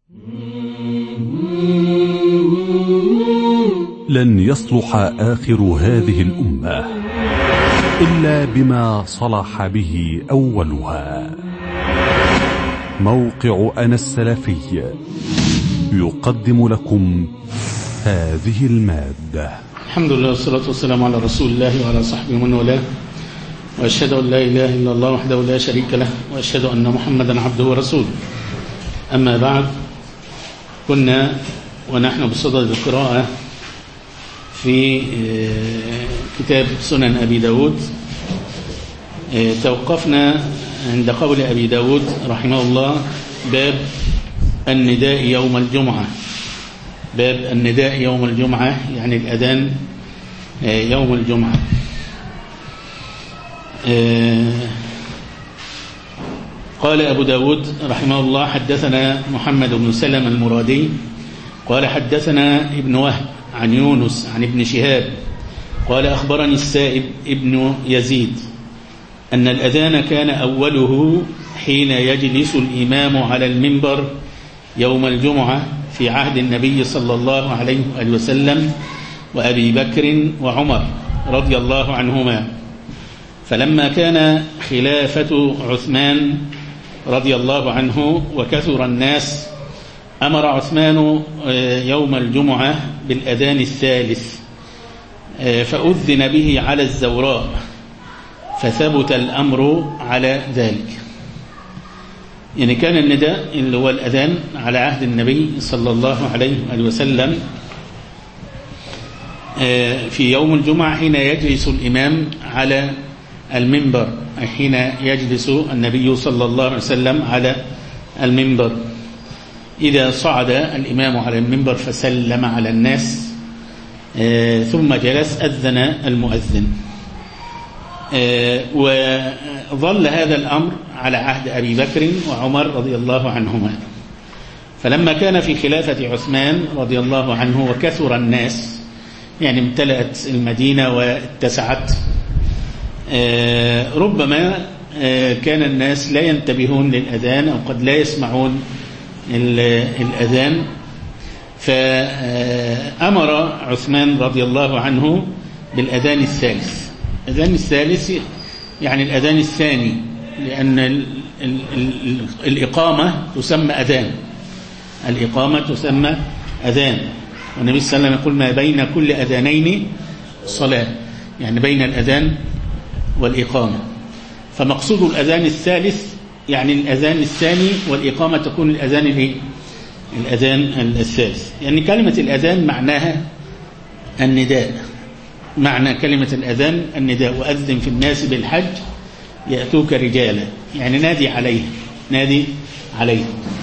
لن يصلح آخر هذه الأمة إلا بما صلح به أولها. موقع أنا السلفي يقدم لكم هذه المادة. الحمد لله والصلاة والسلام على رسول الله وعلى صحبه ومن والاه، وأشهد أن لا إله إلا الله وحده لا شريك له، وأشهد أن محمدا عبده ورسوله. أما بعد، كنا ونحن بصدد القراءة في كتاب سنن أبي داود. توقفنا عند قول أبي داود رحمه الله: باب النداء يوم الجمعة. باب النداء يوم الجمعة يعني الأذان يوم الجمعة. قال أبو داود رحمه الله: حدثنا محمد بن سلم المرادي قال حدثنا ابن وهب عن يونس عن ابن شهاب قال أخبرني السائب ابن يزيد أن الأذان كان أوله حين يجلس الإمام على المنبر يوم الجمعة في عهد النبي صلى الله عليه وسلم وأبي بكر وعمر رضي الله عنهما. فلما كان خلافة عثمان رضي الله عنه وكثر الناس، أمر عثمان يوم الجمعة بالأذان الثالث، فأذن به على الزوراء، فثبت الأمر على ذلك. يعني كان النداء اللي هو الأذان على عهد النبي صلى الله عليه وسلم في يوم الجمعة حين يجلس الإمام على المنبر، أي حين يجلس النبي صلى الله عليه وسلم على المنبر. إذا صعد الإمام على المنبر فسلم على الناس ثم جلس أذن المؤذن. وظل هذا الأمر على عهد أبي بكر وعمر رضي الله عنهما. فلما كان في خلافة عثمان رضي الله عنه وكثر الناس، يعني امتلأت المدينة واتسعت، ربما كان الناس لا ينتبهون للأذان أو قد لا يسمعون الأذان، فأمر عثمان رضي الله عنه بالأذان الثالث. الأذان الثالث يعني الأذان الثاني، لأن الإقامة تسمى أذان، الإقامة تسمى أذان، والنبي صلى الله عليه وسلم يقول: ما بين كل أذانين صلاة، يعني بين الأذان والإقامة. فمقصود الأذان الثالث يعني الأذان الثاني، والإقامة تكون الأذان الثالث. يعني كلمة الأذان معناها النداء، معنى كلمة الأذان النداء. وأذن في الناس بالحج يأتوك رجالا، يعني نادي عليه.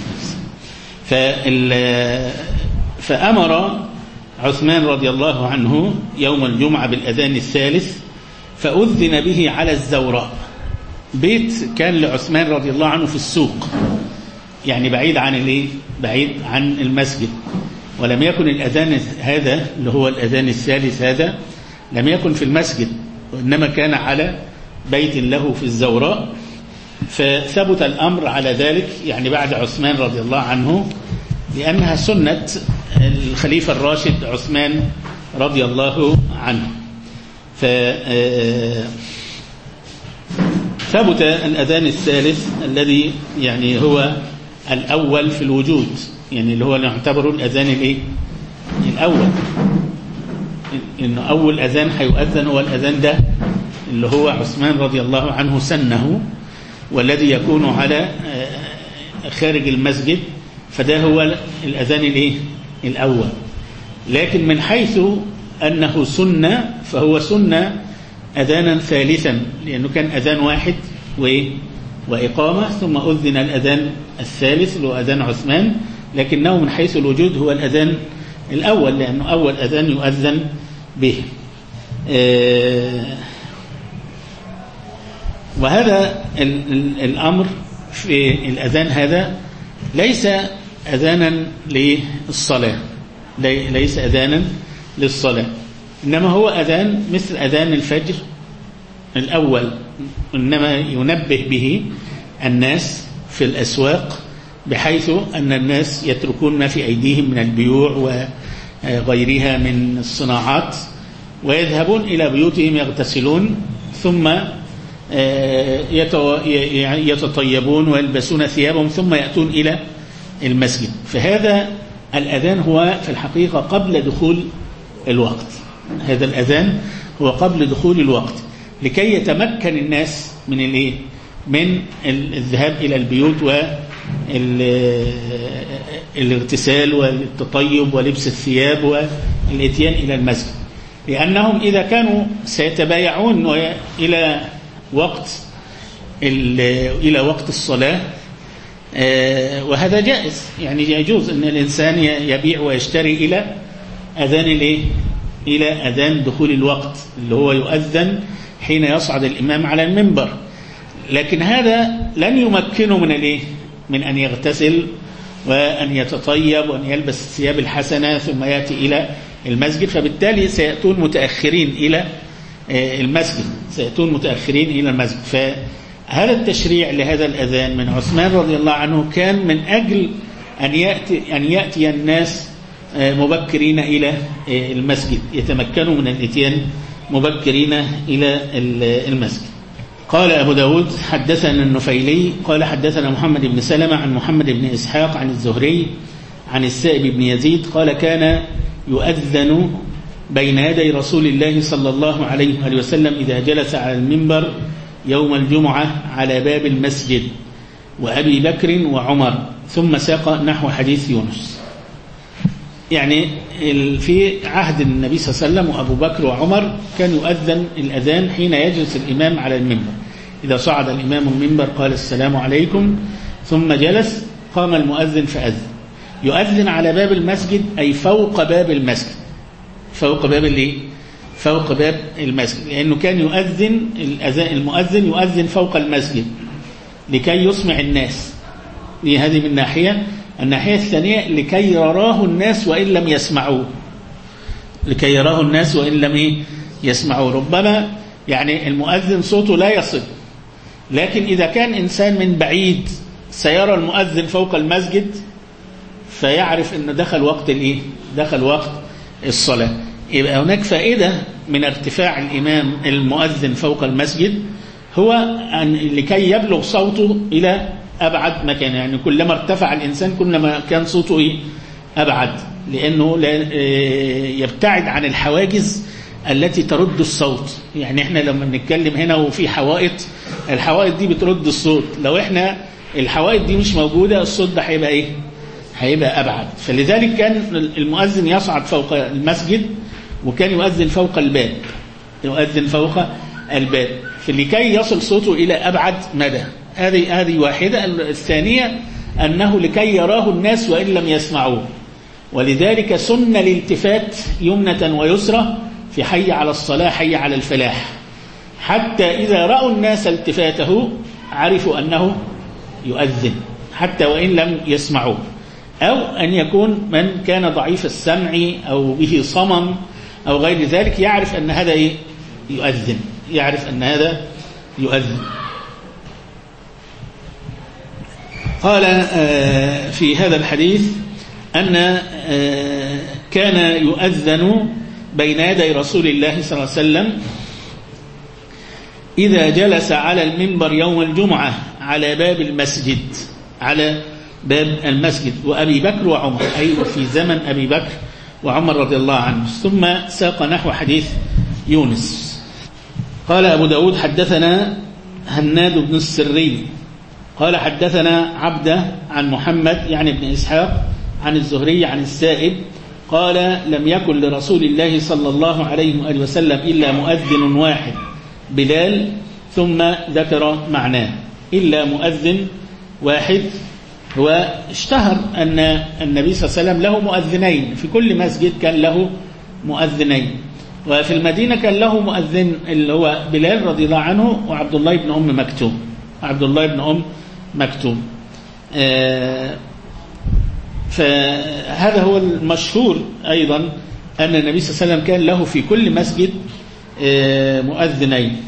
فأمر عثمان رضي الله عنه يوم الجمعة بالأذان الثالث، فأذن به على الزوراء. بيت كان لعثمان رضي الله عنه في السوق، يعني بعيد عن المسجد، ولم يكن الأذان هذا اللي هو الأذان الثالث هذا لم يكن في المسجد، وإنما كان على بيت له في الزوراء. فثبت الأمر على ذلك يعني بعد عثمان رضي الله عنه، لأنها سنة الخليفة الراشد عثمان رضي الله عنه. ثبت الأذان الثالث الذي يعني هو الأول في الوجود، يعني اللي هو نعتبره الأذان الأول، إنه أول أذان هيؤذن هو الأذان ده اللي هو عثمان رضي الله عنه سنه، والذي يكون على خارج المسجد، فده هو الأذان الأول. لكن من حيث أنه سنة، فهو سنة أذانا ثالثا، لأنه كان أذان واحد وإقامة، ثم أذن الأذان الثالث اللي هو أذان عثمان، لكنه من حيث الوجود هو الأذان الأول، لأنه أول أذان يؤذن به. وهذا الأمر في الأذان هذا ليس أذانا للصلاة، ليس أذانا للصلاة، إنما هو أذان مثل أذان الفجر الأول، إنما ينبه به الناس في الأسواق بحيث أن الناس يتركون ما في أيديهم من البيوع وغيرها من الصناعات ويذهبون إلى بيوتهم يغتسلون ثم يتطيبون ويلبسون ثيابهم ثم يأتون إلى المسجد. فهذا الأذان هو في الحقيقة قبل دخول الوقت. هذا الأذان هو قبل دخول الوقت لكي يتمكن الناس من الذهاب إلى البيوت والاغتسال والتطيب ولبس الثياب والإتيان إلى المسجد، لأنهم إذا كانوا سيتبايعون إلى وقت الصلاة وهذا جائز، يعني يجوز أن الإنسان يبيع ويشتري إلى أذان دخول الوقت اللي هو يؤذن حين يصعد الإمام على المنبر، لكن هذا لن يمكنه من أن يغتسل وأن يتطيب وأن يلبس الثياب الحسنة ثم يأتي إلى المسجد، فبالتالي سيأتون متأخرين إلى المسجد. فهذا التشريع لهذا الأذان من عثمان رضي الله عنه كان من أجل أن يأتي الناس مبكرين إلى المسجد، يتمكنوا من الإتيان مبكرين إلى المسجد. قال أبو داود حدثنا النفيلي قال حدثنا محمد بن سلمة عن محمد بن إسحاق عن الزهري عن السائب بن يزيد قال كان يؤذن بين يدي رسول الله صلى الله عليه وسلم إذا جلس على المنبر يوم الجمعة على باب المسجد وأبي بكر وعمر، ثم ساق نحو حديث يونس. يعني في عهد النبي صلى الله عليه وسلم وأبو بكر وعمر كان يؤذن الأذان حين يجلس الإمام على المنبر. إذا صعد الإمام المنبر قال السلام عليكم ثم جلس قام المؤذن فأذن. يؤذن على باب المسجد أي فوق باب المسجد، فوق باب المسجد، لأنه كان يؤذن المؤذن يؤذن فوق المسجد لكي يسمع الناس. هذه من ناحية. الناحية الثانية لكي يراه الناس وإن لم يسمعوا، ربما يعني المؤذن صوته لا يصل، لكن إذا كان إنسان من بعيد سيرى المؤذن فوق المسجد فيعرف أنه دخل وقت الصلاة. يبقى هناك فائدة من ارتفاع المؤذن فوق المسجد، هو أن لكي يبلغ صوته إلى أبعد مكان، يعني كلما ارتفع الإنسان كلما كان صوته أبعد، لأنه يبتعد عن الحواجز التي ترد الصوت. يعني احنا لما بنتكلم هنا وفي الحوائط دي بترد الصوت، لو احنا الحوائط دي مش موجودة الصوت ده هيبقى أبعد. فلذلك كان المؤذن يصعد فوق المسجد وكان يؤذن فوق الباب فلكي يصل صوته إلى أبعد مدى. هذه واحدة. الثانية أنه لكي يراه الناس وإن لم يسمعوه، ولذلك سن الالتفات يمنة ويسرى في حي على الصلاة حي على الفلاح، حتى إذا رأوا الناس التفاته عرفوا أنه يؤذن حتى وإن لم يسمعوه. أو أن يكون من كان ضعيف السمع أو به صمم أو غير ذلك يعرف أن هذا يؤذن. قال في هذا الحديث أن كان يؤذن بين يدي رسول الله صلى الله عليه وسلم إذا جلس على المنبر يوم الجمعة على باب المسجد وأبي بكر وعمر، أي في زمن أبي بكر وعمر رضي الله عنه. ثم ساق نحو حديث يونس. قال أبو داود حدثنا هناد بن السري قال حدثنا عبده عن محمد يعني بن إسحاق عن الزهري عن السائب قال لم يكن لرسول الله صلى الله عليه وآله وسلم إلا مؤذن واحد بلال، ثم ذكر معناه إلا مؤذن واحد. هو اشتهر أن النبي صلى الله عليه وسلم له مؤذنين، في كل مسجد كان له مؤذنين، وفي المدينة كان له مؤذن اللي هو بلال رضي الله عنه وعبد الله بن أم مكتوم. فهذا هو المشهور أيضا أن النبي صلى الله عليه وسلم كان له في كل مسجد مؤذنين.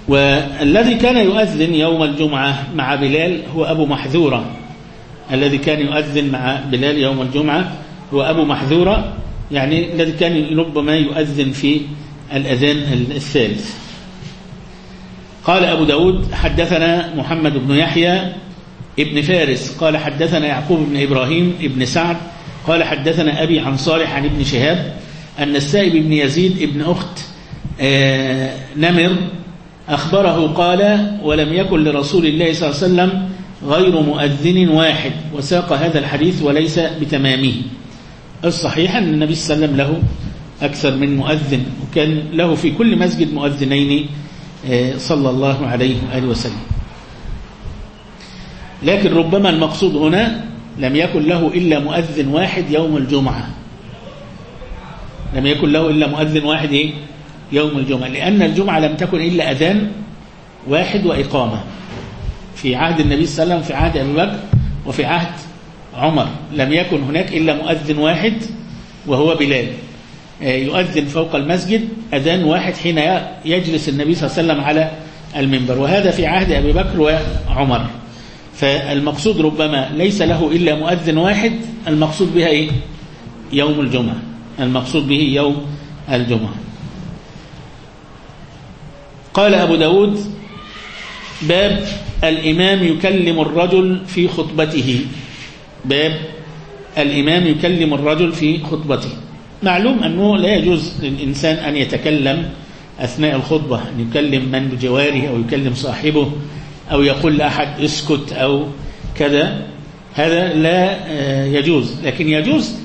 والذي كان يؤذن يوم الجمعة مع بلال هو أبو محذورة. الذي كان يؤذن مع بلال يوم الجمعة هو أبو محذورة، يعني الذي كان ربما يؤذن في الأذان الثالث. قال أبو داود حدثنا محمد بن يحيى ابن فارس قال حدثنا يعقوب بن إبراهيم ابن سعد قال حدثنا أبي عن صالح عن ابن شهاب أن السائب بن يزيد ابن أخت نمر أخبره قال ولم يكن لرسول الله صلى الله عليه وسلم غير مؤذن واحد، وساق هذا الحديث وليس بتمامه. الصحيح أن النبي صلى الله عليه وسلم له أكثر من مؤذن، وكان له في كل مسجد مؤذنين صلى الله عليه وآله وسلم. لكن ربما المقصود هنا لم يكن له إلا مؤذن واحد يوم الجمعة، لم يكن له إلا مؤذن واحد يوم الجمعة، لأن الجمعة لم تكن إلا أذان واحد وإقامة في عهد النبي صلى الله عليه وسلم، في عهد أبي بكر وفي عهد عمر لم يكن هناك إلا مؤذن واحد وهو بلال، يؤذن فوق المسجد أذان واحد حين يجلس النبي صلى الله عليه وسلم على المنبر، وهذا في عهد أبي بكر وعمر. فالمقصود ربما ليس له إلا مؤذن واحد، المقصود بها إيه؟ يوم الجمعة، المقصود به يوم الجمعة. قال أبو داود باب الإمام يكلم الرجل في خطبته. باب الإمام يكلم الرجل في خطبته. معلوم أنه لا يجوز للإنسان أن يتكلم أثناء الخطبة، أن يكلم من بجواره أو يكلم صاحبه أو يقول لأحد اسكت أو كذا، هذا لا يجوز. لكن يجوز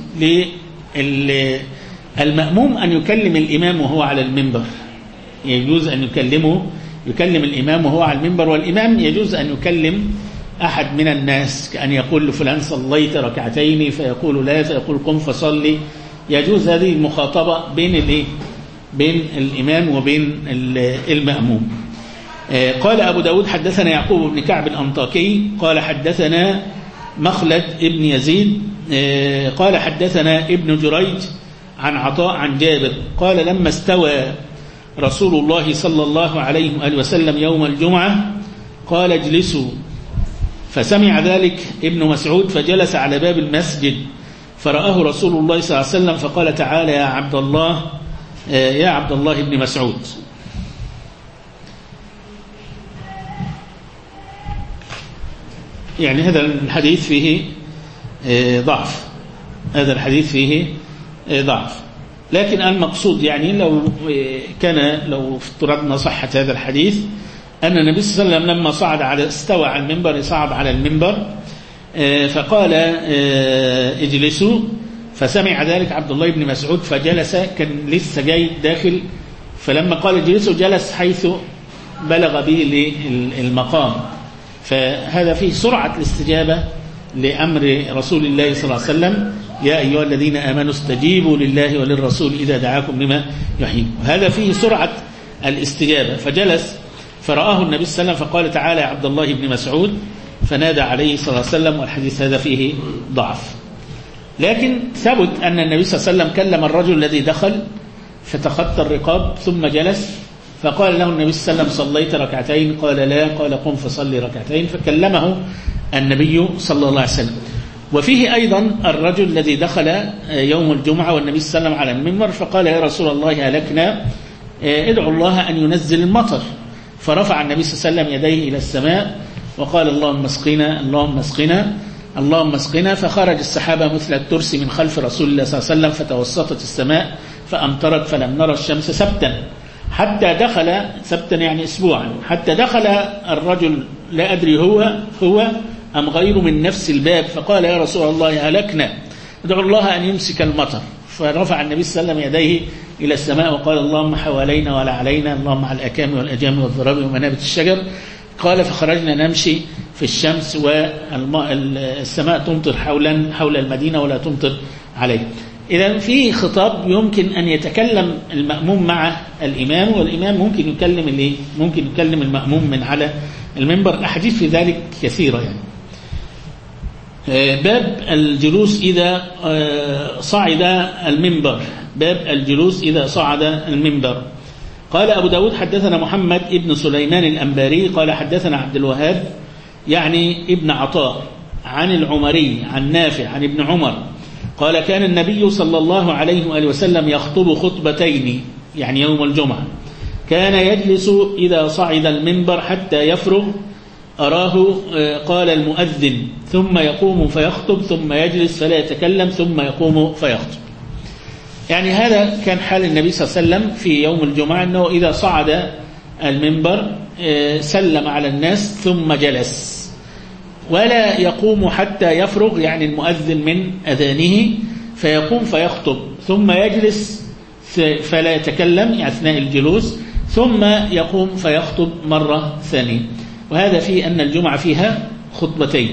للمأموم أن يكلم الإمام وهو على المنبر، يجوز أن يكلم الإمام وهو على المنبر، والإمام يجوز أن يكلم أحد من الناس، كأن يقول لفلان صليت ركعتين فيقول لا، فيقول قم فصلي. يجوز هذه المخاطبة بين الإمام وبين المأموم. قال أبو داود حدثنا يعقوب بن كعب الأنطاكي قال حدثنا مخلد ابن يزيد قال حدثنا ابن جريج عن عطاء عن جابر قال لما استوى رسول الله صلى الله عليه وآله وسلم يوم الجمعة قال اجلسوا، فسمع ذلك ابن مسعود فجلس على باب المسجد فرآه رسول الله صلى الله عليه وسلم فقال تعالى يا عبد الله ابن مسعود. يعني هذا الحديث فيه ضعف، هذا الحديث فيه ضعف، لكن المقصود يعني لو افترضنا صحة هذا الحديث أن النبي صلى الله عليه وسلم لما استوى على المنبر، صعد على المنبر فقال اجلسوا، فسمع ذلك عبد الله بن مسعود فجلس، كان لسه جاي داخل، فلما قال اجلسوا جلس حيث بلغ به المقام. فهذا فيه سرعة الاستجابة لأمر رسول الله صلى الله عليه وسلم يا أيها الذين آمنوا استجيبوا لله وللرسول إذا دعاكم لما يحييكم، هذا فيه سرعة الاستجابة. فجلس فرآه النبي صلى الله عليه وسلم فقال تعالى يا عبد الله بن مسعود، فنادى عليه صلى الله عليه وسلم، والحديث هذا فيه ضعف. لكن ثبت أن النبي صلى الله عليه وسلم كلم الرجل الذي دخل فتخطى الرقاب ثم جلس، فقال له النبي صلى الله عليه وسلم صليت ركعتين؟ قال لا. قال قم فصلي ركعتين، فكلمه النبي صلى الله عليه وسلم. وفيه أيضا الرجل الذي دخل يوم الجمعة والنبي صلى الله عليه وسلم على المنبر فقال يا رسول الله هلكنا، ادعو الله أن ينزل المطر، فرفع النبي صلى الله عليه وسلم يديه إلى السماء وقال اللهم اسقنا اللهم اسقنا اللهم اسقنا، فخرج السحابة مثل الترس من خلف رسول الله صلى الله عليه وسلم فتوسطت السماء فأمطرت، فلم نرى الشمس سبتا حتى دخل، سبتا يعني أسبوعا، حتى دخل الرجل لا أدري هو أم غيره من نفس الباب، فقال يا رسول الله هلكنا، ادعو الله أن يمسك المطر. فرفع النبي صلى الله عليه وسلم يديه إلى السماء وقال اللهم حوالينا ولا علينا، اللهم على الأكام والأجام والضراب ومنابت الشجر. قال فخرجنا نمشي في الشمس والسماء تمطر حول المدينة ولا تمطر عليه. إذا في خطاب يمكن أن يتكلم المأموم مع الإمام، والإمام ممكن يكلم المأموم من على المنبر. الأحاديث في ذلك كثيرة. يعني باب الجلوس إذا صعد المنبر، باب الجلوس إذا صعد المنبر. قال أبو داود حدثنا محمد ابن سليمان الأنباري قال حدثنا عبد الوهاب يعني ابن عطاء عن العمري عن نافع عن ابن عمر قال كان النبي صلى الله عليه وآله وسلم يخطب خطبتين يعني يوم الجمعة كان يجلس إذا صعد المنبر حتى يفرغ أراه قال المؤذن ثم يقوم فيخطب ثم يجلس فلا يتكلم ثم يقوم فيخطب. يعني هذا كان حال النبي صلى الله عليه وسلم في يوم الجمعة أنه إذا صعد المنبر سلم على الناس ثم جلس ولا يقوم حتى يفرغ يعني المؤذن من أذانه فيقوم فيخطب ثم يجلس فلا يتكلم أثناء الجلوس ثم يقوم فيخطب مرة ثانية. وهذا في أن الجمعة فيها خطبتين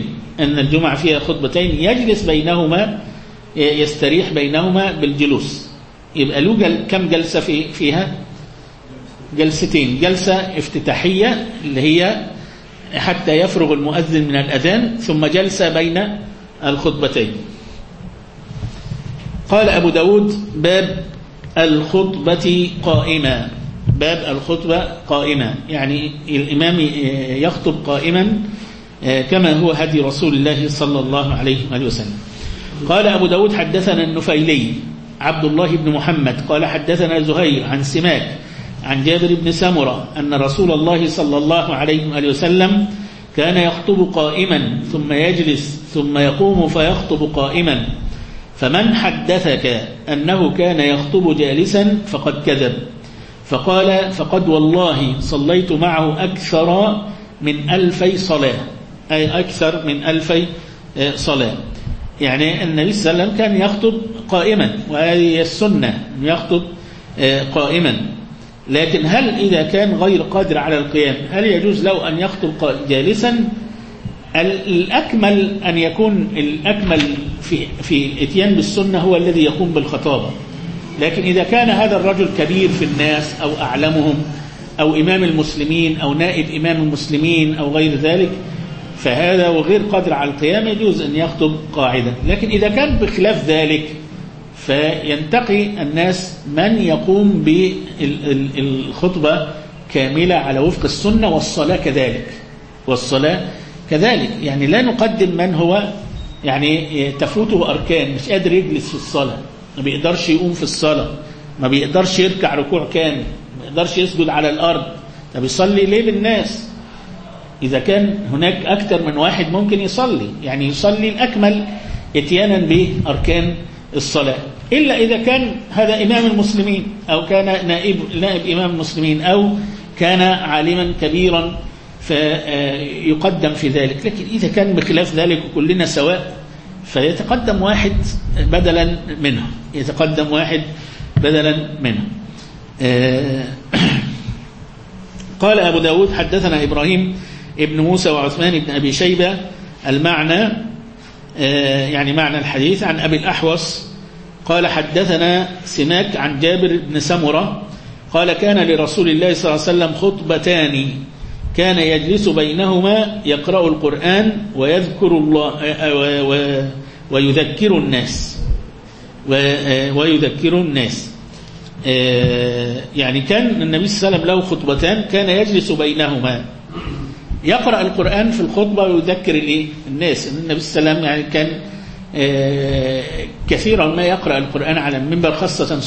يجلس بينهما يستريح بينهما بالجلوس. يبقى له كم جلسة فيها؟ جلستين. جلسة افتتاحية اللي هي حتى يفرغ المؤذن من الأذان ثم جلسة بين الخطبتين. قال أبو داود باب الخطبة قائمة. باب الخطبة قائمة يعني الإمام يخطب قائما كما هو هدي رسول الله صلى الله عليه وسلم. قال أبو داود حدثنا النفيلي عبد الله بن محمد قال حدثنا زهير عن سماك عن جابر بن سمرة أن رسول الله صلى الله عليه وسلم كان يخطب قائما ثم يجلس ثم يقوم فيخطب قائما فمن حدثك أنه كان يخطب جالسا فقد كذب. فقال فقد والله صليت معه أكثر من 1000 صلاة أي أكثر من 1000 صلاة. يعني النبي صلى الله عليه وسلم كان يخطب قائما وهذه السنة أن يخطب قائما. لكن هل إذا كان غير قادر على القيام هل يجوز له أن يخطب جالسا؟ الأكمل أن يكون الأكمل في الاتيان بالسنة هو الذي يقوم بالخطابة. لكن إذا كان هذا الرجل كبير في الناس أو أعلمهم أو إمام المسلمين أو نائب إمام المسلمين أو غير ذلك فهذا وغير قادر على القيام يجوز أن يخطب قاعدة. لكن إذا كان بخلاف ذلك فينتقي الناس من يقوم بالخطبة كاملة على وفق السنة والصلاة كذلك يعني لا نقدم من هو يعني تفوته أركان مش قادر يجلس في الصلاة ما بيقدرش يقوم في الصلاة ما بيقدرش يركع ركوع كامل ما بيقدرش يسجد على الأرض. طب يصلي ليه بالناس؟ إذا كان هناك أكثر من واحد ممكن يصلي يعني يصلي الأكمل اتيانا بأركان الصلاة إلا إذا كان هذا إمام المسلمين أو كان نائب إمام المسلمين أو كان عالما كبيرا فيقدم في ذلك. لكن إذا كان بخلاف ذلك وكلنا سواء فيتقدم واحد بدلا منه قال أبو داود حدثنا إبراهيم ابن موسى وعثمان بن أبي شيبة المعنى يعني معنى الحديث عن أبي الأحوص قال حدثنا سماك عن جابر بن سمرة قال كان لرسول الله صلى الله عليه وسلم خطبتان كان يجلس بينهما يقرأ القرآن ويذكر الله ويذكر الناس يعني كان النبي صلى الله عليه وسلم له خطبتان كان يجلس بينهما يقرأ القرآن في الخطبة ويذكر الناس. النبي صلى الله عليه وسلم يعني كان كثيرا ما يقرأ القرآن على المنبر خاصة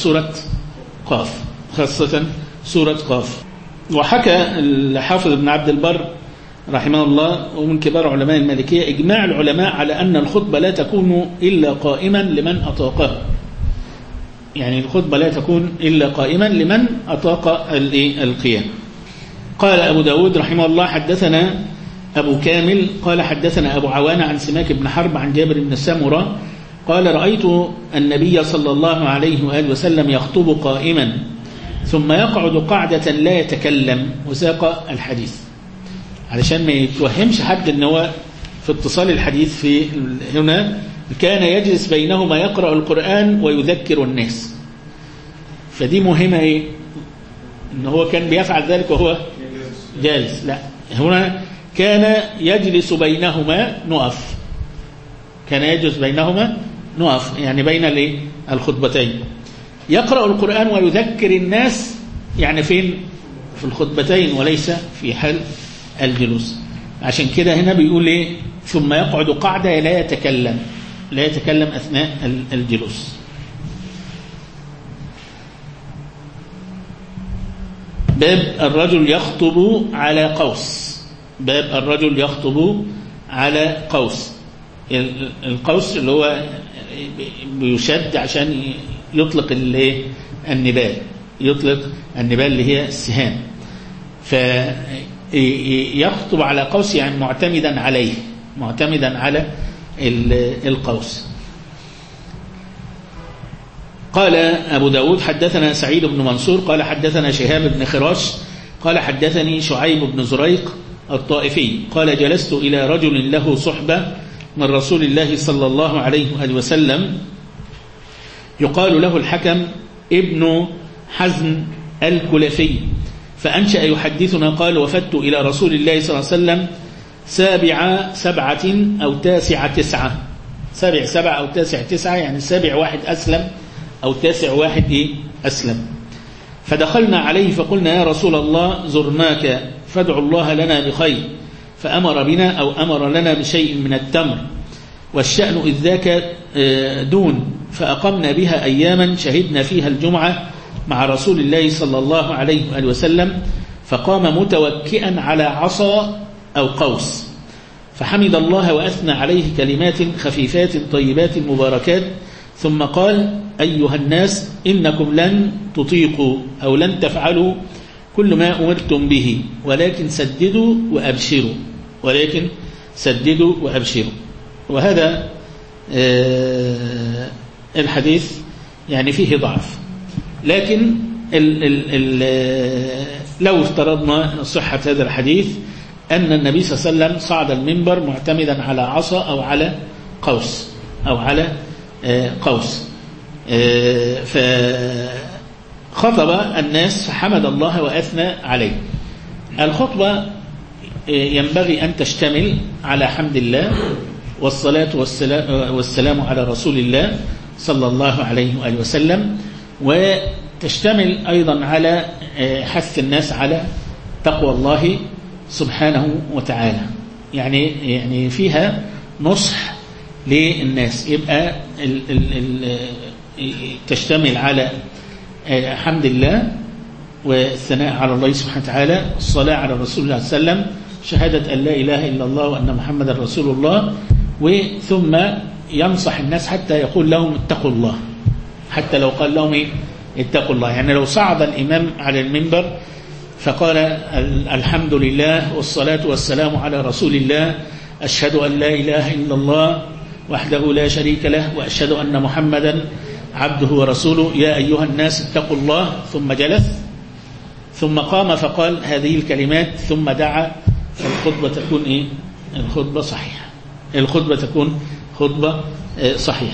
سورة قاف. وحكى الحافظ ابن عبد البر رحمه الله ومن كبار علماء المالكية إجماع العلماء على أن الخطبة لا تكون إلا قائما لمن أطاقها. يعني الخطبة لا تكون إلا قائما لمن أطاق القيام. قال أبو داود رحمه الله حدثنا أبو كامل قال حدثنا أبو عوانة عن سماك بن حرب عن جابر بن سمرة قال رأيت النبي صلى الله عليه وآله وسلم يخطب قائما ثم يقعد قعدة لا يتكلم وساق الحديث علشان ما يتوهمش حد ان هو في اتصال الحديث في هنا كان يجلس بينهما يقرأ القرآن ويذكر الناس. فدي مهمة ايه ان هو كان بيفعل ذلك وهو جالس. لا هنا كان يجلس بينهما نقف يعني بين الخطبتين يقرأ القرآن ويذكر الناس يعني فين؟ في الخطبتين وليس في حال الجلوس. عشان كده هنا بيقول ايه؟ ثم يقعد قعدة لا يتكلم أثناء الجلوس. باب الرجل يخطب على قوس. باب الرجل يخطب على قوس. القوس اللي هو بيشد عشان يطلق النبال، يطلق النبال اللي هي السهام. فيخطب على قوس يعني معتمدا عليه، معتمدا على القوس. قال أبو داود حدثنا سعيد بن منصور قال حدثنا شهاب بن خراش قال حدثني شعيب بن زريق الطائفي قال جلست إلى رجل له صحبة من رسول الله صلى الله عليه وسلم يقال له الحكم ابن حزم الكلفي، فأنشأ يحدثنا قال وفدت إلى رسول الله صلى الله عليه وسلم سبعة أو تاسعة، سبع أو تاسعة يعني سابع واحد أسلم أو تاسع واحد أسلم. فدخلنا عليه فقلنا يا رسول الله زرناك فادعوا الله لنا بخير، فأمر بنا أو أمر لنا بشيء من التمر، والشأن إذ ذاك دون، فأقمنا بها أياما شهدنا فيها الجمعة مع رسول الله صلى الله عليه وسلم، فقام متوكئا على عصا أو قوس، فحمد الله وأثنى عليه كلمات خفيفات طيبات مباركات، ثم قال أيها الناس إنكم لن تطيقوا أو لن تفعلوا كل ما أمرتم به، ولكن سددوا وأبشروا. وهذا الحديث يعني فيه ضعف، لكن لو افترضنا صحة هذا الحديث أن النبي صلى الله عليه وسلم صعد المنبر معتمدا على عصا أو على قوس فخطب الناس فحمد الله وأثنى عليه. الخطبة ينبغي أن تشتمل على حمد الله والصلاة والسلام على رسول الله صلى الله عليه وآله وسلم، وتشتمل أيضا على حث الناس على تقوى الله سبحانه وتعالى، يعني فيها نصح للناس. يبقى تشتمل على حمد الله والثناء على الله سبحانه وتعالى، الصلاة على رسول الله صلى الله عليه وسلم، شهادة أن لا إله إلا الله وأن محمد رسول الله، وثم ينصح الناس حتى يقول لهم اتقوا الله، حتى لو قال لهم اتقوا الله. يعني لو صعد الإمام على المنبر فقال الحمد لله والصلاة والسلام على رسول الله، أشهد أن لا إله إلا الله وحده لا شريك له وأشهد أن محمدا عبده ورسوله، يا أيها الناس اتقوا الله، ثم جلس ثم قام فقال هذه الكلمات ثم دعا، الخطبة تكون الخطبة صحيحة، الخطبة تكون خطبة صحيحة.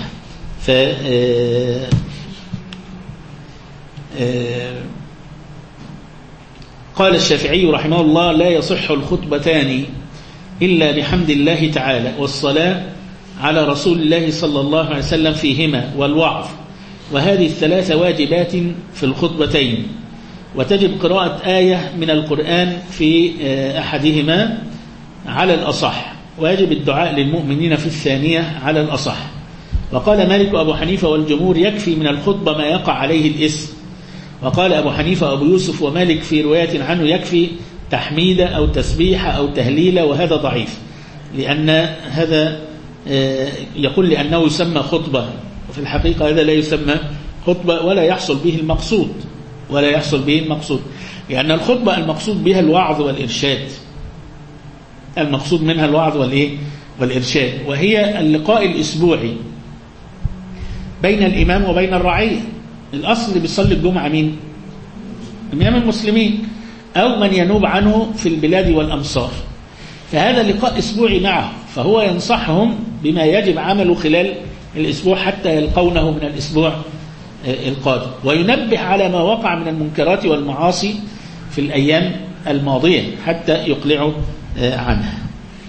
قال الشافعي رحمه الله لا يصح الخطبتان إلا بحمد الله تعالى والصلاة على رسول الله صلى الله عليه وسلم فيهما والوعظ، وهذه الثلاث واجبات في الخطبتين، وتجب قراءة آية من القرآن في أحدهما على الأصح، ويجب الدعاء للمؤمنين في الثانية على الأصح. وقال مالك وأبو حنيفة والجمهور يكفي من الخطبة ما يقع عليه الاسم، وقال أبو حنيفة وأبو يوسف ومالك في رواية عنه يكفي تحميد أو تسبيح أو تهليل، وهذا ضعيف، لأن هذا يقول لأنه يسمى خطبة، وفي الحقيقة هذا لا يسمى خطبة ولا يحصل به المقصود، لأن الخطبة المقصود بها الوعظ والإرشاد، المقصود منها الوعظ والإرشاد، وهي اللقاء الأسبوعي بين الإمام وبين الرعية. الأصل اللي بيصلي الجمعة مين؟ إمام المسلمين أو من ينوب عنه في البلاد والأمصار، فهذا لقاء أسبوعي معه، فهو ينصحهم بما يجب عمله خلال الأسبوع حتى يلقونه من الأسبوع القادم، وينبه على ما وقع من المنكرات والمعاصي في الأيام الماضية حتى يقلعوا عنها.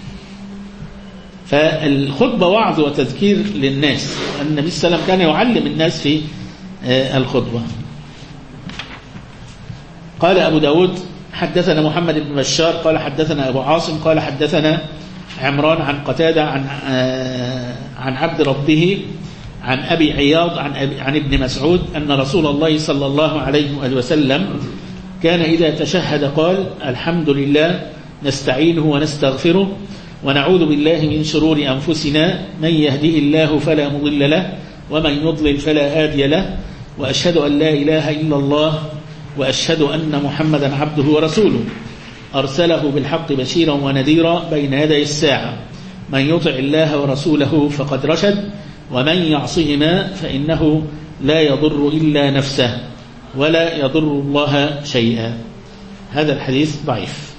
فالخطبة وعظ وتذكير للناس، النبي صلى الله عليه وسلم كان يعلم الناس في الخطبة. قال أبو داود حدثنا محمد بن بشار قال حدثنا أبو عاصم قال حدثنا عمران عن قتادة عن عبد ربه عن أبي عياض عن ابن مسعود أن رسول الله صلى الله عليه وسلم كان إذا تشهد قال الحمد لله نستعينه ونستغفره ونعوذ بالله من شرور أنفسنا من يهده الله فلا مضل له ومن يضلل فلا هادي له وأشهد أن لا إله إلا الله وأشهد أن محمدا عبده ورسوله أرسله بالحق بشيرا ونذيرا بين يدي الساعة من يطع الله ورسوله فقد رشد ومن يعصهما فإنه لا يضر إلا نفسه ولا يضر الله شيئا. هذا الحديث ضعيف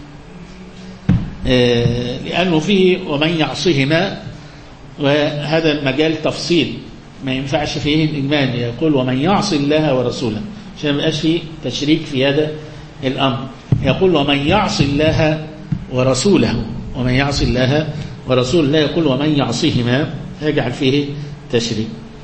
لأنه فيه ومن يعصهما، وهذا المجال تفصيل ما ينفعش فيه الإجمال، يقول ومن يعص الله ورسوله عشان ما يبقاش فيه تشريك في هذا الأمر. يقول ومن يعص الله ورسوله، ومن يعص الله ورسوله، لا يقول ومن يعصهما يجعل فيه تشريك.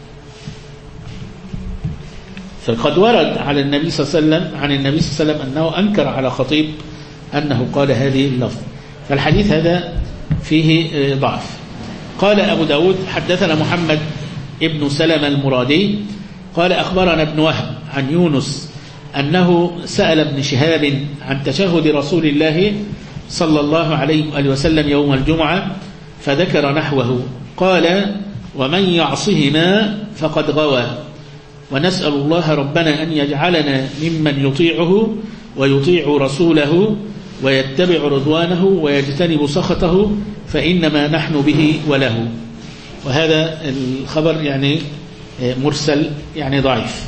فقد ورد على النبي صلى الله عليه وسلم عن النبي صلى الله عليه وسلم أنه أنكر على خطيب أنه قال هذه اللفظ، فالحديث هذا فيه ضعف. قال أبو داود حدثنا محمد ابن سلمة المرادي قال أخبرنا ابن وهب عن يونس أنه سأل ابن شهاب عن تشهد رسول الله صلى الله عليه وسلم يوم الجمعة فذكر نحوه قال ومن يعصهما فقد غوى ونسأل الله ربنا أن يجعلنا ممن يطيعه ويطيع رسوله ويتبع رضوانه ويجتنب سخطه فإنما نحن به وله. وهذا الخبر يعني مرسل يعني ضعيف.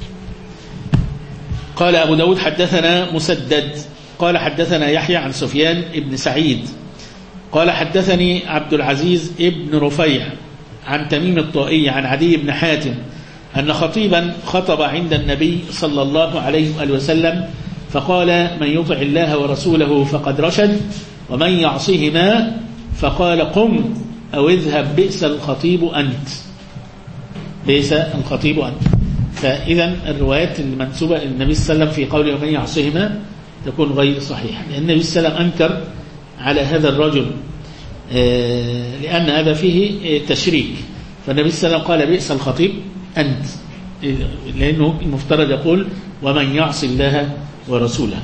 قال أبو داود حدثنا مسدد قال حدثنا يحيى عن سفيان ابن سعيد قال حدثني عبد العزيز ابن رفيع عن تميم الطائي عن عدي بن حاتم أن خطيبا خطب عند النبي صلى الله عليه وسلم فقال من يطع الله ورسوله فقد رشد ومن يعصهما فقال قم أو اذهب بئس الخطيب أنت، بئس الخطيب أنت. فإذا الروايات المنسوبة للنبي صلى الله عليه وسلم في قوله ومن يعصهما تكون غير صحيحة، لأن النبي صلى الله عليه وسلم أنكر على هذا الرجل لأن هذا فيه تشريك، فالنبي صلى الله عليه وسلم قال بئس الخطيب أنت، لأنه المفترض يقول ومن يعص الله ورسوله.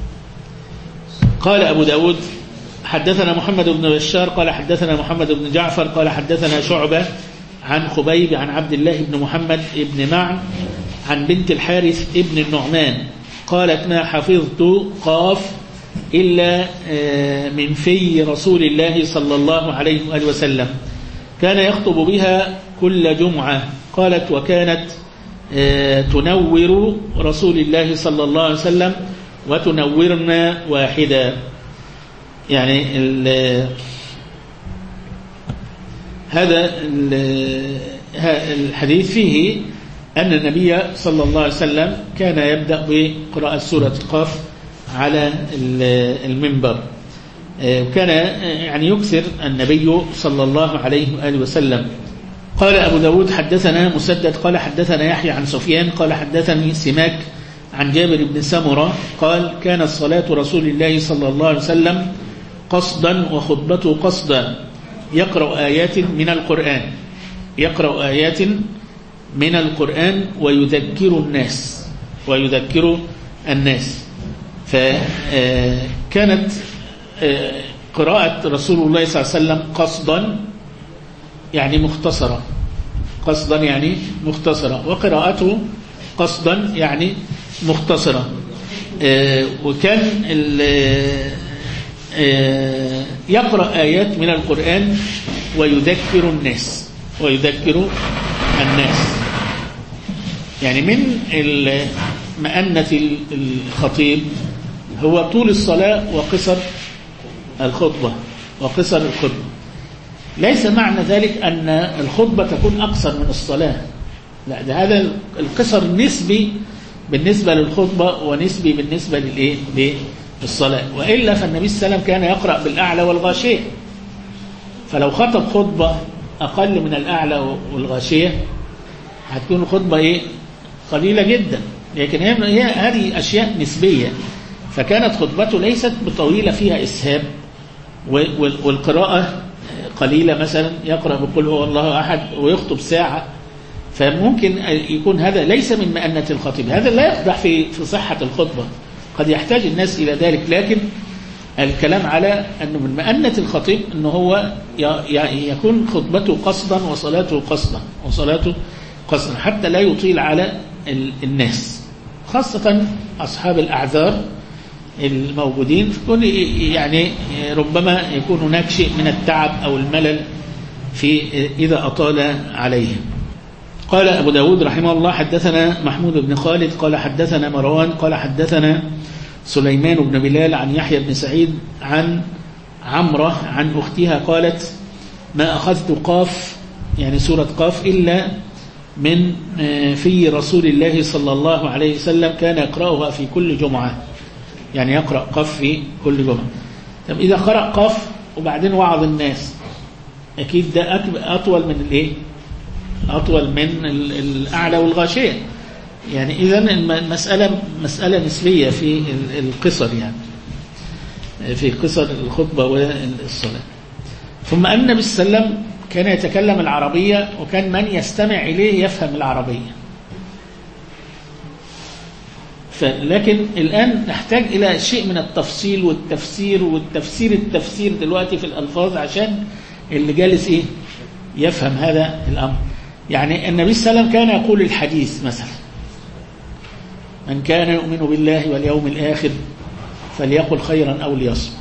قال أبو داود حدثنا محمد بن بشار قال حدثنا محمد بن جعفر قال حدثنا شعبة عن خبيب عن عبد الله بن محمد بن معن عن بنت الحارث ابن النعمان قالت ما حفظت قاف إلا من في رسول الله صلى الله عليه وسلم كان يخطب بها كل جمعة. قالت وكانت تنور رسول الله صلى الله عليه وسلم وتنورنا واحدا. يعني هذا الحديث فيه أن النبي صلى الله عليه وسلم كان يبدأ بقراءة سورة قاف على المنبر، وكان يعني يكثر النبي صلى الله عليه وآله وسلم. قال أبو داود حدثنا مسدد قال حدثنا يحيى عن سفيان قال حدثني سماك عن جابر بن سمرة قال كانت صلاة رسول الله صلى الله عليه وسلم قصدا وخطبته قصدا يقرأ آيات من القرآن، يقرأ آيات من القرآن ويذكر الناس. فكانت قراءة رسول الله صلى الله عليه وسلم قصدا يعني مختصرة، قصدا يعني مختصرة، وقراءته قصدا يعني مختصرة. وكان يقرأ آيات من القرآن ويذكر الناس يعني من مأنة الخطيب هو طول الصلاة وقصر الخطبة ليس معنى ذلك أن الخطبة تكون أقصر من الصلاة، لا، ده هذا القصر نسبي بالنسبة للخطبة ونسبي بالنسبة للصلاة. وإلا فالنبي صلى الله عليه وسلم كان يقرأ بالأعلى والغاشية، فلو خطب خطبة أقل من الأعلى والغاشية هتكون الخطبة قليلة جدا، لكن هي هذه أشياء نسبية. فكانت خطبته ليست بطويلة فيها إسهاب، والقراءة قليلة، مثلا يقرأ بقول هو الله أحد ويخطب ساعة، فممكن يكون هذا ليس من مأنة الخطيب. هذا لا يقدح في صحة الخطبة، قد يحتاج الناس إلى ذلك، لكن الكلام على أنه من مأنة الخطيب أنه هو يكون خطبته قصدا وصلاته قصدا حتى لا يطيل على الناس، خاصة أصحاب الأعذار الموجودين، يعني ربما يكون هناك شيء من التعب أو الملل إذا أطال عليهم. قال أبو داود رحمه الله حدثنا محمود بن خالد قال حدثنا مروان قال حدثنا سليمان بن بلال عن يحيى بن سعيد عن عمرة عن أختها قالت ما أخذت قاف، يعني سورة قاف، إلا من في رسول الله صلى الله عليه وسلم كان يقرأها في كل جمعة، يعني يقرأ قاف في كل جمعة. طب إذا قرأ قاف وبعدين وعظ الناس، أكيد ده أطول من الإيه؟ أطول من الأعلى والغاشية، يعني إذن المسألة مسألة نسبية في القصر، يعني في قصر الخطبة والصلاة. ثم أن النبي صلى الله عليه وسلم كان يتكلم العربية، وكان من يستمع إليه يفهم العربية. لكن الآن نحتاج إلى شيء من التفصيل والتفسير دلوقتي في الألفاظ عشان اللي جالس إيه يفهم هذا الأمر. يعني النبي صلى الله عليه وسلم كان يقول الحديث مثلا من كان يؤمن بالله واليوم الآخر فليقل خيرا أو ليصمت،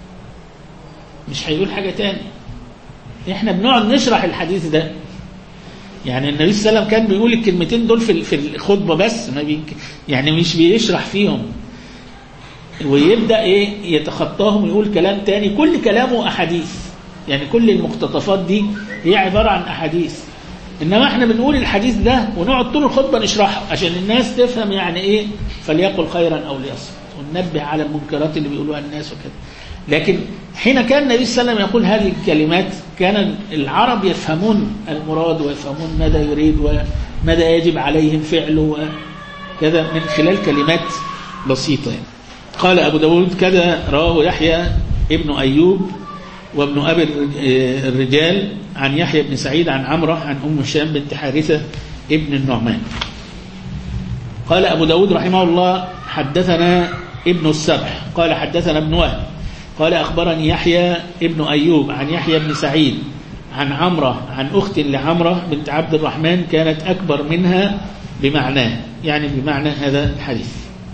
مش هيقول حاجة تاني. احنا بنقعد نشرح الحديث ده، يعني النبي صلى الله عليه وسلم كان بيقول الكلمتين دول في الخطبة بس، يعني مش بيشرح فيهم ويبدأ يتخطاهم ويقول كلام تاني. كل كلامه أحاديث، يعني كل المقتطفات دي هي عبارة عن أحاديث. إنما احنا بنقول الحديث ده ونقعد طول الخطبة نشرحه عشان الناس تفهم يعني إيه فليقل خيرا أو ليصمت، وننبه على المنكرات اللي بيقولوها الناس وكده. لكن حين كان النبي صلى الله عليه وسلم يقول هذه الكلمات كان العرب يفهمون المراد ويفهمون ماذا يريد وماذا يجب عليهم فعله وكذا من خلال كلمات بسيطة. يعني قال أبو داود كذا رواه يحيى ابن أيوب وابن أبي الرجال عن يحيى بن سعيد عن عمرة عن أم هشام بنت حارثة ابن النعمان. قال أبو داود رحمه الله حدثنا ابن السبح قال حدثنا ابن وهب قال أخبرني يحيى ابن أيوب عن يحيى بن سعيد عن عمرة عن أخت لعمرة بنت عبد الرحمن كانت أكبر منها بمعناه، يعني بمعنى هذا الحديث.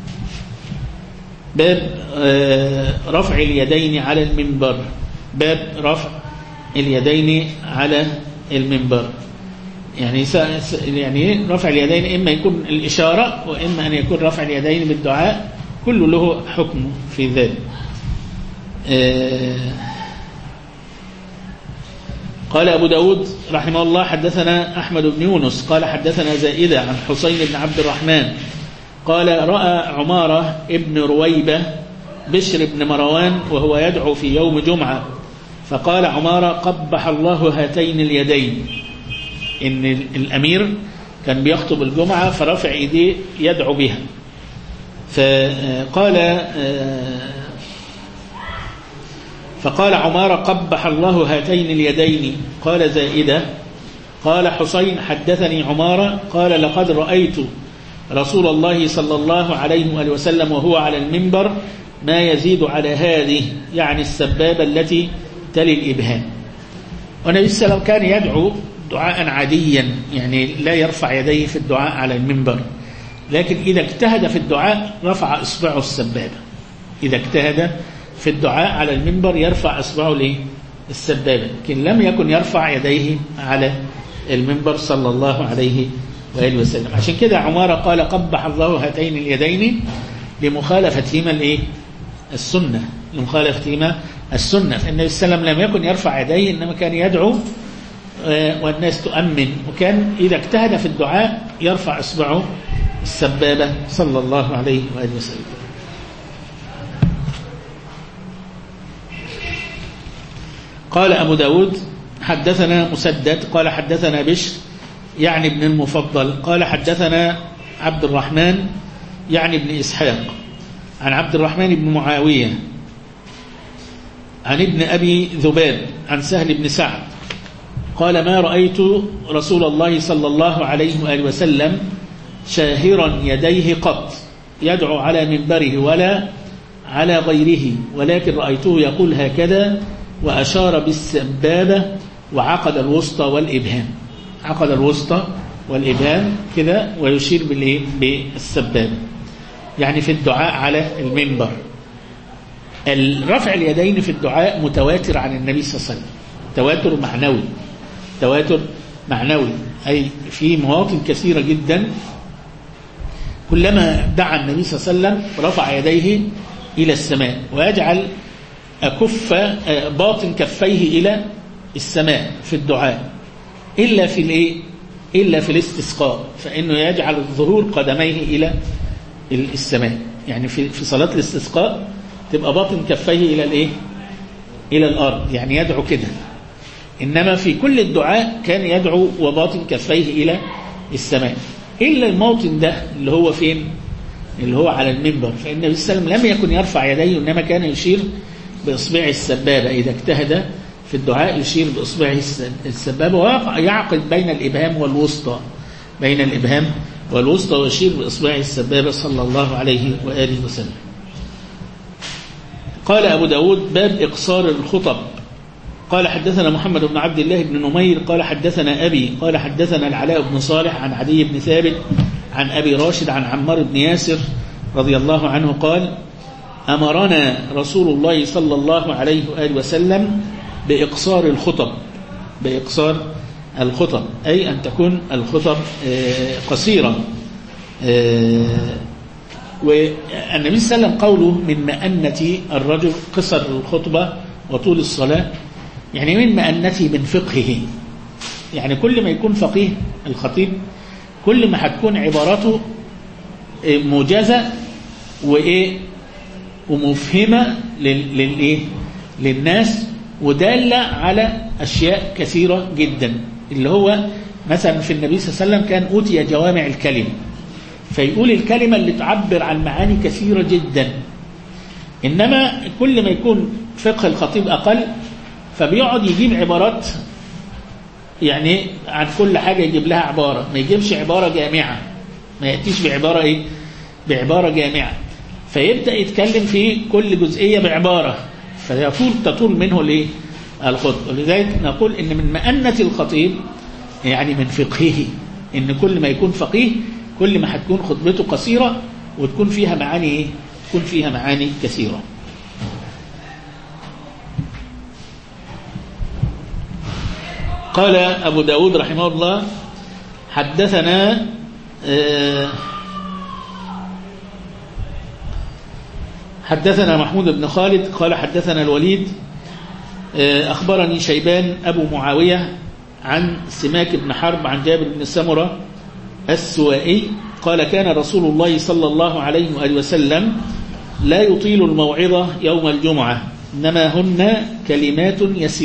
باب رفع اليدين على المنبر، باب رفع اليدين على المنبر، يعني رفع اليدين إما يكون الإشارة وإما أن يكون رفع اليدين بالدعاء، كل له حكم في ذلك. قال أبو داود رحمه الله حدثنا أحمد بن يونس قال حدثنا زائدة عن حسين بن عبد الرحمن قال رأى عمارة ابن رويبة بشر بن مروان وهو يدعو في يوم جمعة، فقال عمارة قبح الله هاتين اليدين، إن الأمير كان بيخطب الجمعة فرفع إيديه يدعو بها، فقال عمارة قبح الله هاتين اليدين. قال زائدة قال حسين حدثني عمارة قال لقد رأيت رسول الله صلى الله عليه وآله وسلم وهو على المنبر ما يزيد على هذه، يعني السبابة التي تلي الإبهام. والنبي صلى الله عليه وسلم كان يدعو دعاء عاديا، يعني لا يرفع يديه في الدعاء على المنبر، لكن إذا اجتهد في الدعاء رفع إصبعه السبابة. إذا اجتهد في الدعاء على المنبر يرفع إصبعه السبابة، لكن لم يكن يرفع يديه على المنبر صلى الله عليه وآله وسلم. عشان كده عمارة قال قبح الله هاتين اليدين لمخالفتهما السنة، لمخالفتهما السنة. فالنبي صلى الله عليه وسلم لم يكن يرفع يديه، إنما كان يدعو والناس تؤمن، وكان إذا اجتهد في الدعاء يرفع إصبعه السبابة صلى الله عليه وآله وسلم. قال أبو داود حدثنا مسدد قال حدثنا بشر يعني ابن المفضل قال حدثنا عبد الرحمن يعني ابن إسحاق عن عبد الرحمن بن معاوية عن ابن أبي ذباب عن سهل بن سعد قال ما رأيت رسول الله صلى الله عليه وآله وسلم شاهرا يديه قط يدعو على منبره ولا على غيره، ولكن رأيته يقول هكذا وأشار بالسبابة وعقد الوسطى والإبهام. عقد الوسطى والإبهام كده ويشير بالسبابة، يعني في الدعاء على المنبر. الرفع اليدين في الدعاء متواتر عن النبي صلى الله عليه وسلم، تواتر معنوي. تواتر معنوي أي في مواطن كثيرة جدا كلما دعا النبي صلى الله عليه وسلم رفع يديه إلى السماء ويجعل باطن كفيه إلى السماء في الدعاء، إلا في الاستسقاء، فإنه يجعل ظهور قدميه إلى السماء. يعني في صلاة الاستسقاء تبقى باطن كفيه إلى الأرض، يعني يدعو كده. إنما في كل الدعاء كان يدعو وباطن كفيه إلى السماء، إلا الموطن ده اللي هو فين؟ اللي هو على المنبر. فإن النبي صلى الله عليه وسلم لم يكن يرفع يديه، إنما كان يشير بإصبع السبابة إذا اجتهد في الدعاء، يشير بإصبعه السبابة ويعقد بين الإبهام والوسطى، بين الإبهام والوسطى، ويشير بإصبعه السبابة صلى الله عليه وآله وسلم. قال أبو داود باب إقصار الخطب. قال حدثنا محمد بن عبد الله بن نمير قال حدثنا أبي قال حدثنا العلاء بن صالح عن عدي بن ثابت عن أبي راشد عن عمار بن ياسر رضي الله عنه قال أمرنا رسول الله صلى الله عليه وآله وسلم بإقصار الخطب. بإقصار الخطب أي أن تكون الخطب قصيرة. والنبي صلى الله عليه وسلم قوله من مأنة الرجل قصر الخطبة وطول الصلاة، يعني من مأنته من فقهه، يعني كل ما يكون فقيه الخطيب كل ما هتكون عباراته موجزة ومفهمة للناس ودالة على أشياء كثيرة جدا. اللي هو مثلا في النبي صلى الله عليه وسلم كان أوتي جوامع الكلم، فيقول الكلمة اللي تعبر عن معاني كثيرة جدا. إنما كل ما يكون فقه الخطيب أقل فبيقعد يجيب عبارات، يعني عن كل حاجة يجيب لها عبارة، ما يجيبش عبارة جامعة، ما يأتيش بعبارة جامعة، فيبدأ يتكلم في كل جزئية بعبارة، تطول منه الخطبة. ولذلك نقول إن من مأنة الخطيب يعني من فقهه، إن كل ما يكون فقيه كل ما هتكون خطبته قصيرة وتكون فيها معاني تكون فيها معاني كثيرة. قال أبو داود رحمه الله حدثنا محمود بن خالد قال حدثنا الوليد أخبرني شيبان أبو معاوية عن سماك بن حرب عن جابر بن سمرة السوائي قال كان رسول الله صلى الله عليه وآله وسلم لا يطيل الموعظة يوم الجمعة، إنما هن كلمات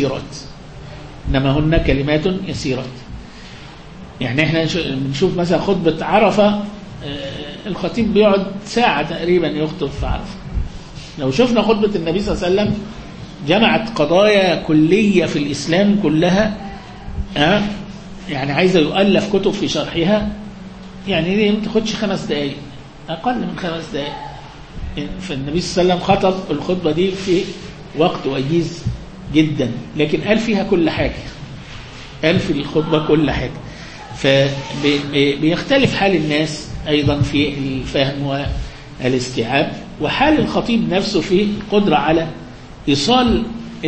يسيرات. يعني احنا بنشوف مثلا خطبة عرفة، الخطيب بيقعد ساعة تقريبا يخطب في عرفة. لو شفنا خطبة النبي صلى الله عليه وسلم جمعت قضايا كلية في الإسلام كلها، يعني عايزة يؤلف كتب في شرحها، يعني دي ما تاخدش 5 دقايق، أقل من 5 دقايق. فالنبي صلى الله عليه وسلم خطب الخطبة دي في وقت وجيز جدا، لكن قال فيها كل حاجة، قال في الخطبة كل حاجة. فبيختلف حال الناس أيضا في الفهم والاستيعاب، وحال الخطيب نفسه في القدرة على إيصال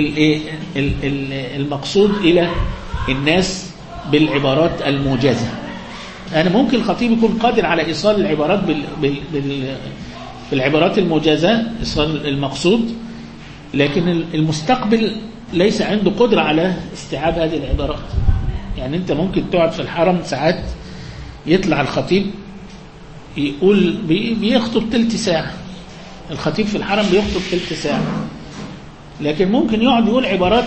المقصود إلى الناس بالعبارات الموجزة. أنا ممكن الخطيب يكون قادر على إيصال العبارات بالعبارات الموجزة، إيصال المقصود، لكن المستقبل ليس عنده قدرة على استيعاب هذه العبارات. يعني أنت ممكن تقعد في الحرم ساعات يطلع الخطيب يقول بيخطب 3 ساعة، الخطيب في الحرم بيخطب 3 ساعة، لكن ممكن يقعد يقول عبارات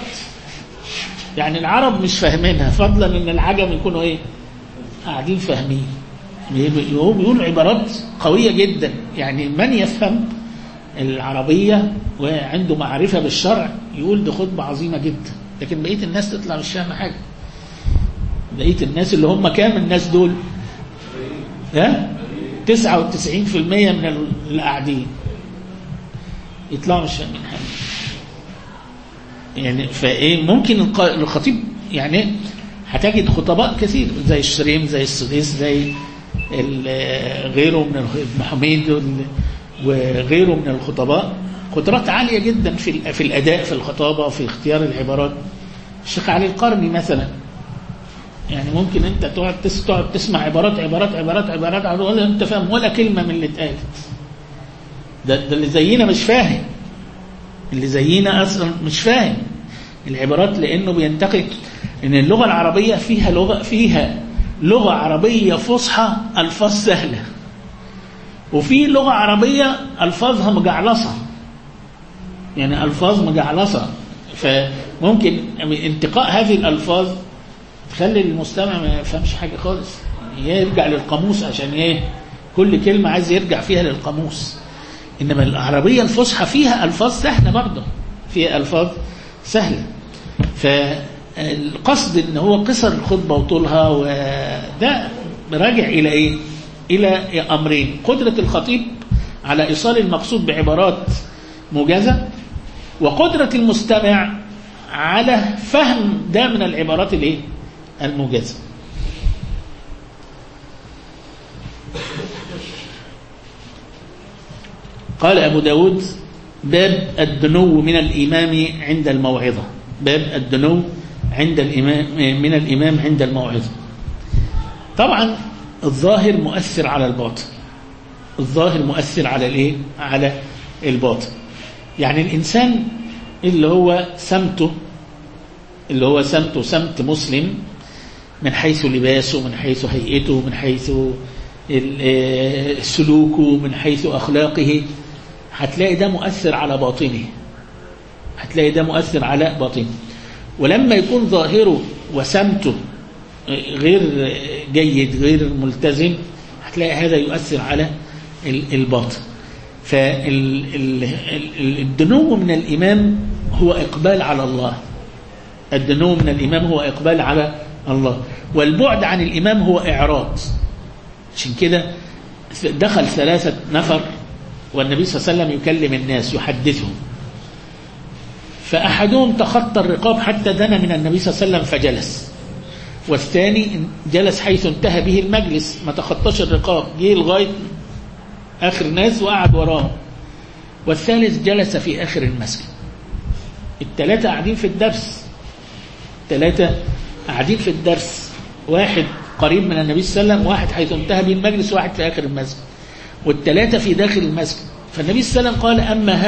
يعني العرب مش فاهمينها، فضلا ان العجم يكونوا قاعدين فاهمين. هو بيقول عبارات قوية جدا، يعني من يفهم العربية وعنده معرفة بالشرع يقول دي خطبة عظيمة جدا، لكن بقية الناس تطلع مش فاهمة حاجة. بقية الناس اللي هم كام الناس دول؟ 99% من القاعدين يطلعوا مش فاهمين حاجة. يعني فايه ممكن الخطيب يعني هتجد خطباء كثير زي الشريم، زي السديس، زي غيره من ابن حميد وغيره من الخطباء، قدرات عالية جدا في الأداء، في الخطابة، في اختيار العبارات. الشيخ علي القرني مثلا، يعني ممكن انت تقعد تسمع عبارات ولا انت فاهم ولا كلمة من اللي اتقالت. ده اللي زينا مش فاهم، اللي زينا اصلا مش فاهم العبارات، لانه بينتقد ان اللغة العربية فيها لغة عربية فصحى الفاظ سهلة، وفي لغة عربية الفاظها مجعلصة، يعني الفاظ مجعلصة، فممكن انتقاء هذه الالفاظ تخلي المستمع ما يفهمش حاجة خالص، يرجع للقاموس عشان ايه كل كلمة عايز يرجع فيها للقاموس. انما العربية الفصحى فيها الفاظ سهلة برضه، فيها الفاظ سهلة. فالقصد ان هو قصر الخطبة وطولها، وده راجع الى ايه؟ الى امرين: قدرة الخطيب على ايصال المقصود بعبارات موجزة، وقدرة المستمع على فهم ده من العبارات الايه؟ الموجزة. قال أبو داود: باب الدنو من الإمام عند الموعظة. باب الدنو عند الإمام من الإمام عند الموعظة. طبعا الظاهر مؤثر على الباطن، الظاهر مؤثر على الايه؟ على الباطن. يعني الإنسان اللي هو سمته سمت مسلم من حيث لباسه، من حيث هيئته، من حيث سلوكه، من حيث أخلاقه، هتلاقي ده مؤثر على باطنه، هتلاقي ده مؤثر على باطنه. ولما يكون ظاهره وسمته غير جيد، غير ملتزم، هتلاقي هذا يؤثر على الباطن. فالدنو من الإمام هو إقبال على الله، الدنو من الإمام هو إقبال على الله، والبعد عن الإمام هو إعراض. عشان كده دخل 3 نفر والنبي صلى الله عليه وسلم يكلم الناس يحدثهم، فأحدهم تخطى الرقاب حتى دنا من النبي صلى الله عليه وسلم فجلس، والثاني جلس حيث انتهى به المجلس، ما تخطاش الرقاب، جه لغاية آخر الناس وقعد وراهم، والثالث جلس في آخر المسجد. ال3 قاعدين في الدرس، 3 قاعدين في الدرس، واحد قريب من النبي صلى الله عليه وسلم، واحد حيث انتهى به المجلس، واحد في آخر المسجد، وال3 في داخل المسجد. فالنبي صلى الله عليه وسلم قال: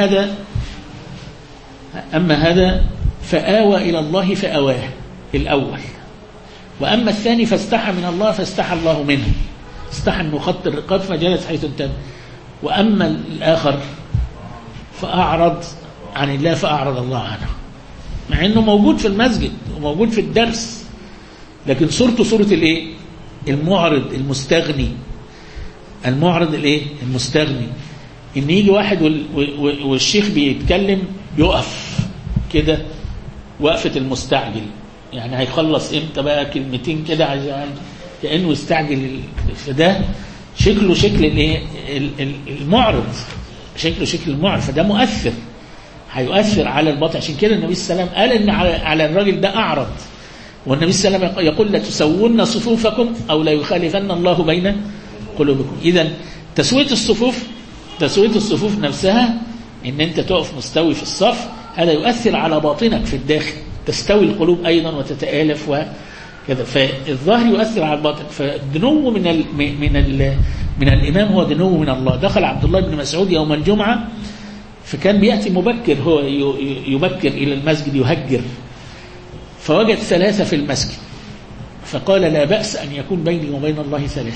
أما هذا فآوى إلى الله فأواه الأول، وأما الثاني فاستحى من الله فاستحى الله منه، استحى أنه خط الرقاب فجلس حيث انتهى، وأما الآخر فأعرض عن الله فأعرض الله عنه، مع أنه موجود في المسجد وموجود في الدرس، لكن صورته صورة الايه؟ المعرض المستغني، المعرض الايه؟ المستغني. ان يجي واحد والشيخ بيتكلم يقف كده وقفة المستعجل، يعني هيخلص امتى بقى كلمتين كده كأنه يستعجل. فده شكله شكل الايه؟ المعرض، شكله شكل المعرض، فده مؤثر، هيؤثر على الباطن. عشان كده النبي صلى الله عليه وسلم قال ان على الراجل ده أعرض، والنبي صلى الله عليه وسلم يقول: لا تسوون صفوفكم أو لا يخالفن الله بين قلوبكم. إذن تسوية الصفوف نفسها، إن أنت تقف مستوي في الصف، هذا يؤثر على باطنك في الداخل، تستوي القلوب أيضا وتتآلف وكذا، فالظاهر يؤثر على الباطن. فالدنو من الإمام هو دنو من الله. دخل عبد الله بن مسعود يوم الجمعة، فكان بيأتي مبكر، هو يبكر إلى المسجد يهجر، فوجد 3 في المسجد، فقال: لا بأس أن يكون بيني وبين الله 3،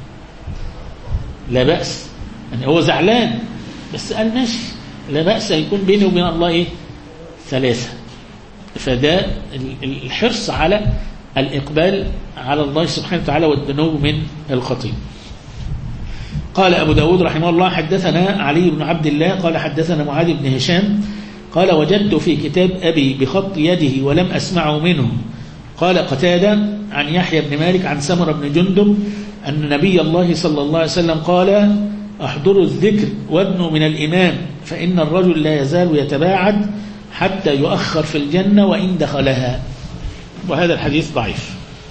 لا بأس، يعني هو زعلان بس قال ماشي، لا بأس أن يكون بيني وبين الله 3. فده الحرص على الإقبال على الله سبحانه وتعالى والدنو من الخطيب. قال أبو داود رحمه الله حدثنا علي بن عبد الله قال حدثنا معاذ بن هشام قال وجدت في كتاب أبي بخط يده ولم أسمعه منه. قال قتادة عن يحيى بن مالك عن سمر بن جندب أن نبي الله صلى الله عليه وسلم قال احضروا الذكر وابنوا من الإمام فإن الرجل لا يزال يتباعد حتى يؤخر في الجنة وإن دخلها. وهذا الحديث ضعيف.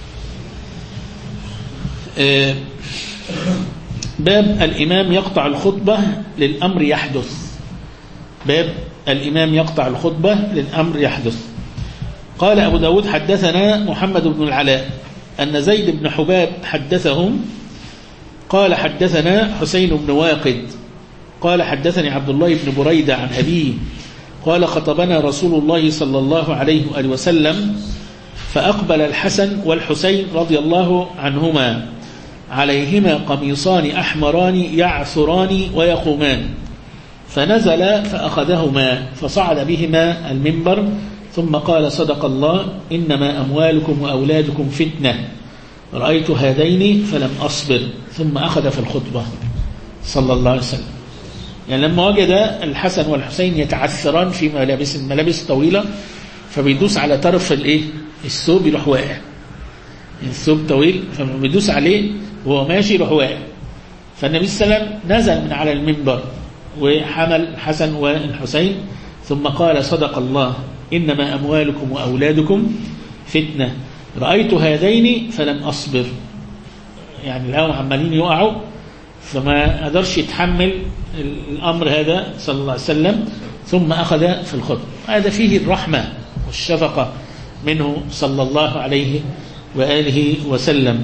باب الإمام يقطع الخطبة للأمر يحدث. باب الإمام يقطع الخطبة للأمر يحدث. قال أبو داود حدثنا محمد بن العلاء أن زيد بن حباب حدثهم قال حدثنا حسين بن واقد قال حدثني عبد الله بن بريدة عن أبيه قال خطبنا رسول الله صلى الله عليه وآله وسلم فأقبل الحسن والحسين رضي الله عنهما عليهما قميصان أحمران يعثران ويقومان فنزل فأخذهما فصعد بهما المنبر ثم قال صدق الله إنما أموالكم وأولادكم فتنة رأيت هذين فلم أصبر ثم أخذ في الخطبة صلى الله عليه وسلم. يعني لما وجد الحسن والحسين يتعثران في ملابس طويلة فبيدوس على طرف الثوب يروح واقع. الثوب طويل فبيدوس عليه وهو ماشي يروح واقع. فالنبي صلى الله عليه وسلم نزل من على المنبر وحمل الحسن والحسين ثم قال صدق الله إنما أموالكم وأولادكم فتنة رأيت هذين فلم أصبر. يعني الهوى عمالين يقعوا فما قدرش يتحمل الأمر هذا صلى الله عليه وسلم ثم أخذ في الخطبة. هذا فيه الرحمة والشفقة منه صلى الله عليه وآله وسلم.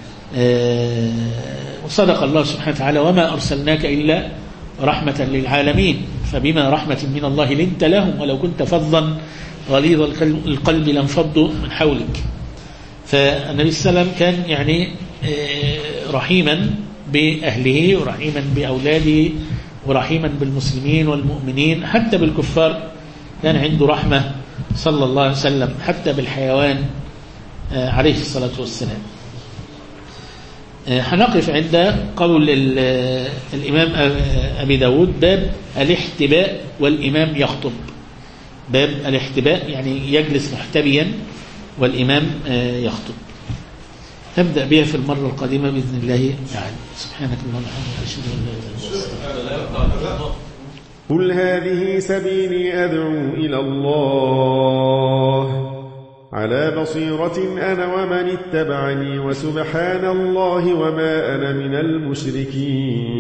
وصدق الله سبحانه وتعالى وما أرسلناك إلا رحمة للعالمين فبما رحمة من الله لنت لهم ولو كنت فظا غليظ القلب لانفضوا من حولك. فالنبي صلى الله عليه وسلم كان يعني رحيما بأهله ورحيما بأولاده ورحيما بالمسلمين والمؤمنين حتى بالكفار كان عنده رحمة صلى الله عليه وسلم حتى بالحيوان عليه الصلاة والسلام. هنقف عند قول الإمام أبي داود باب الاحتباء والإمام يخطب. باب الاحتباء يعني يجلس محتبيا والإمام يخطب. نبدأ بها في المرة القادمة بإذن الله تعالى. سبحانك اللهم وبحمدك أشهد أن لا إله إلا أنت. قل هذه سبيلي أدعو إلى الله على بصيرة أنا ومن اتبعني وسبحان الله وما أنا من المشركين.